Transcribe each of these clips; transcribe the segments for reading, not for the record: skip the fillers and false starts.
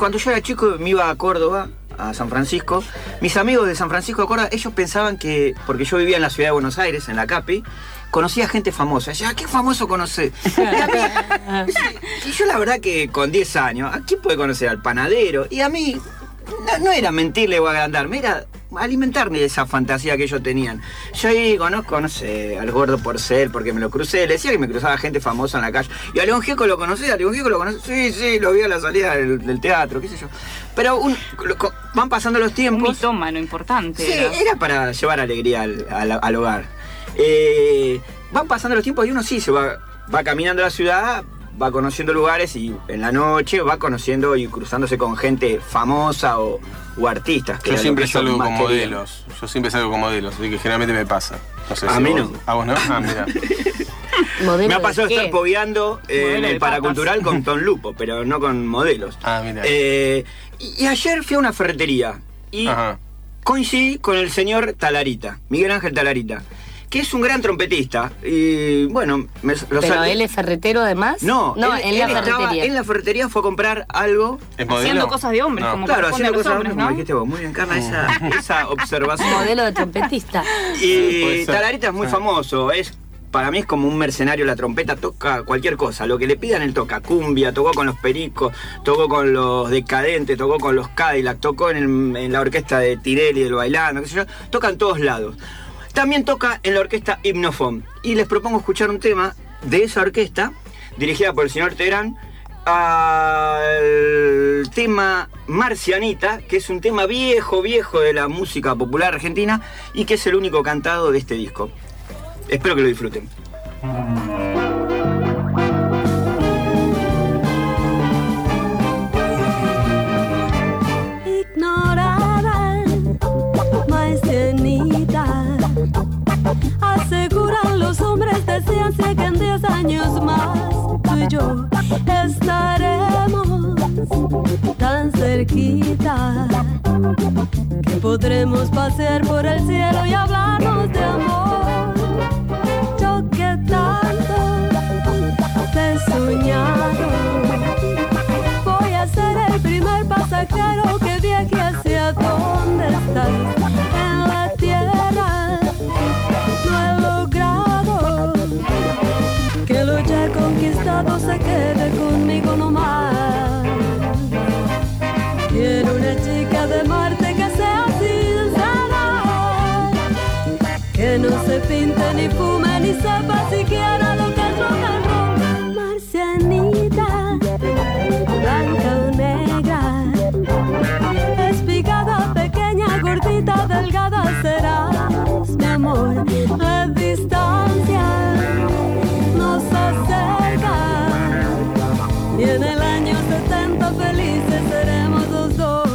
cuando yo era chico me iba a Córdoba, a San Francisco. Mis amigos de San Francisco de Córdoba, ellos pensaban que, porque yo vivía en la ciudad de Buenos Aires, en la Capi, conocía gente famosa. Decía, ¿qué famoso conocés? Y yo la verdad que con 10 años, ¿a quién puede conocer? Al panadero. Y a mí no era mentirle o agrandarme, era alimentarme de esa fantasía que ellos tenían. Yo ahí conozco, no sé, al Gordo Porcel, porque me lo crucé, le decía que me cruzaba gente famosa en la calle. Y a León Gieco lo conocí, sí, lo vi a la salida del teatro, qué sé yo. Pero van pasando los tiempos. Un mitómano importante. Sí, era para llevar alegría al hogar. Van pasando los tiempos y uno sí se va caminando a la ciudad, va conociendo lugares y en la noche va conociendo y cruzándose con gente famosa o artistas. Yo siempre salgo con modelos. Así que generalmente me pasa. No sé a si mí vos, no. ¿A vos no? Ah, mira. Me ha pasado estar pogueando en el Paracultural con Tom Lupo, pero no con modelos. Ah, mira. Y ayer fui a una ferretería y coincidí con el señor Talarita, Miguel Ángel Talarita, que es un gran trompetista. Y bueno, ¿Pero él es ferretero además? No, en la ferretería. En la ferretería fue a comprar algo. Haciendo cosas de hombres, como claro, corresponde a los hombres, como ¿no? dijiste vos, muy bien, Carla, esa observación. Modelo de trompetista. Y Talarita es muy famoso, para mí es como un mercenario. La trompeta, toca cualquier cosa, lo que le pidan él toca. Cumbia, tocó con los Pericos, tocó con los Decadentes, tocó con los Cadillac, tocó en la orquesta de Tirelli, del Bailando, qué sé yo, toca en todos lados. También toca en la orquesta Hipnofón. Y les propongo escuchar un tema de esa orquesta, dirigida por el señor Terán, al tema Marcianita, que es un tema viejo de la música popular argentina y que es el único cantado de este disco. Espero que lo disfruten. Aseguran los hombres de ciencia que en 10 años más tú y yo estaremos tan cerquita que podremos pasear por el cielo y hablarnos de amor. Yo que tanto te he soñado, voy a ser el primer pasajero que viaje hacia donde estás en la tierra. Que lo ya conquistado se quede conmigo nomás. Quiero una chica de Marte que sea sincera, que no se pinte ni fume ni sepa siquiera lo que es rock and roll. Marcianita, blanca o negra, espigada, pequeña, gordita, delgada, serás mi amor. La distancia nos acerca y en el año 70 felices seremos los dos.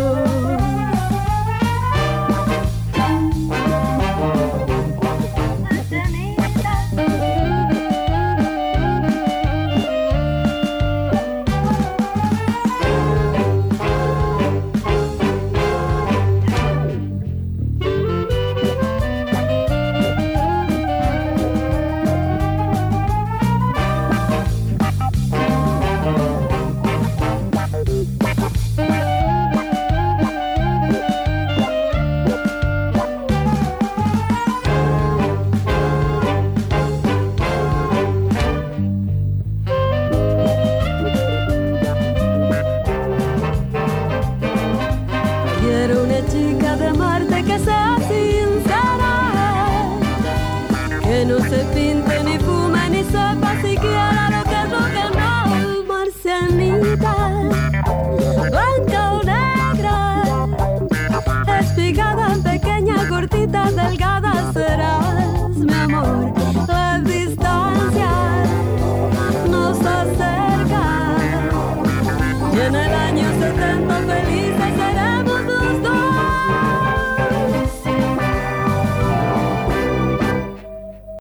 Delgada serás mi amor, la distancia nos acerca y en el año 70